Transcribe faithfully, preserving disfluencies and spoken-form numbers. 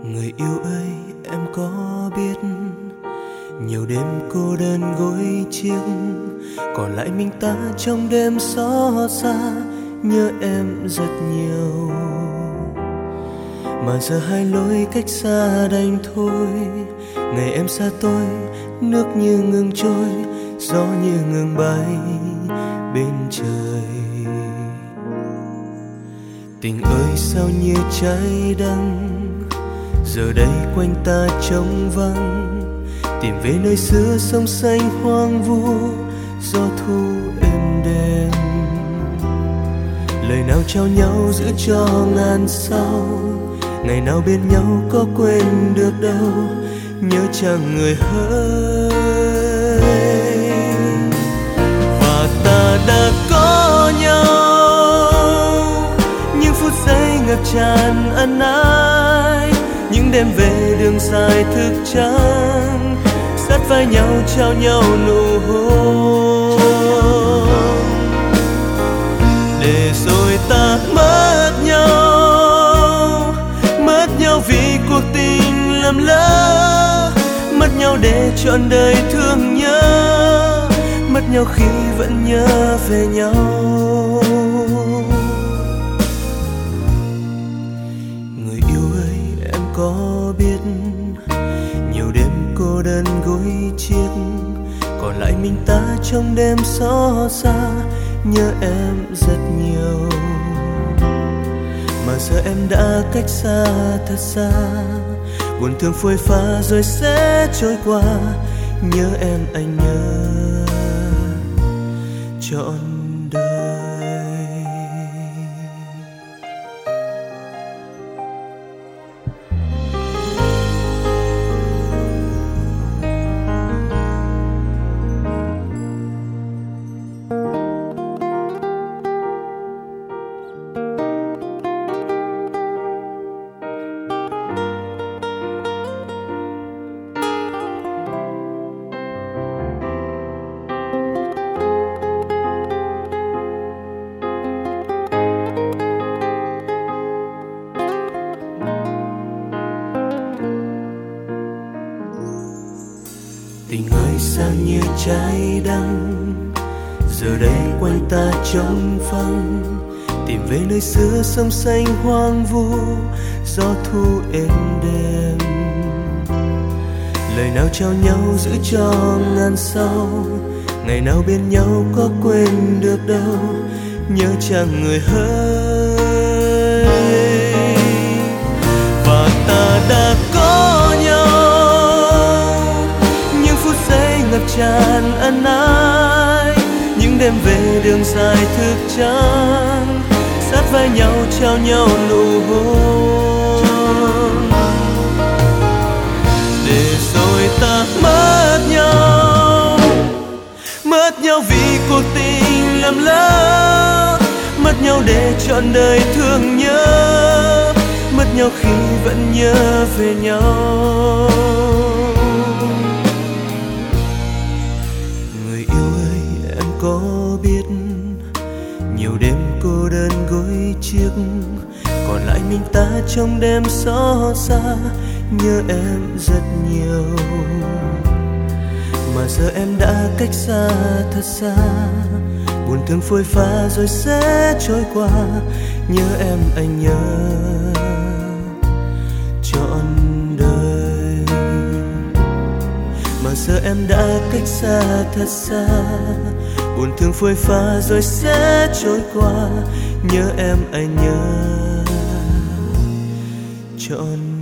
Người yêu ơi, em có biết nhiều đêm cô đơn gối chiếc, còn lại mình ta trong đêm xót xa, nhớ em rất nhiều. Mà giờ hai lối cách xa đành thôi, ngày em xa tôi, nước như ngừng trôi, gió như ngừng bay bên trời. Tình ơi sao như cháy đắng, giờ đây quanh ta trống vắng, tìm về nơi xưa sông xanh hoang vu, gió thu êm đềm. Lời nào trao nhau giữ cho ngàn sau, ngày nào bên nhau có quên được đâu, nhớ chàng người hỡi. Và ta đã có nhau, những phút giây ngập tràn ân ái, những đêm về đường dài thức trắng, sát vai nhau trao nhau nụ hôn. Để rồi ta mất nhau, mất nhau vì cuộc tình lầm lỡ, mất nhau để trọn đời thương nhớ, mất nhau khi vẫn nhớ về nhau. Người yêu ơi, em có biết nhiều đêm cô đơn gối chiếc, còn lại mình ta trong đêm xót xa, nhớ em rất nhiều. Mà giờ em đã cách xa thật xa, buồn thương phôi pha rồi sẽ trôi qua, nhớ em anh nhớ trọn đời. Tình ơi sao như trái đắng, giờ đây quanh ta trống vắng, tìm về nơi xưa sông xanh hoang vu, gió thu êm đềm. Lời nào trao nhau giữ cho ngàn sau, ngày nào bên nhau có quên được đâu, nhớ chàng người hỡi. Và ta đã có nhau, ngập tràn ân ái, những đêm về đường dài thức trắng, sát vai nhau trao nhau nụ hôn. Để rồi ta mất nhau, mất nhau vì cuộc tình lầm lỡ, mất nhau để trọn đời thương nhớ, mất nhau khi vẫn nhớ về nhau. Có biết nhiều đêm cô đơn gối chiếc, còn lại mình ta trong đêm xót xa, nhớ em rất nhiều. Mà giờ em đã cách xa thật xa, buồn thương phôi pha rồi sẽ trôi qua, nhớ em anh nhớ trọn đời. Mà giờ em đã cách xa thật xa, buồn thương phôi pha rồi sẽ trôi qua, nhớ em anh nhớ trọn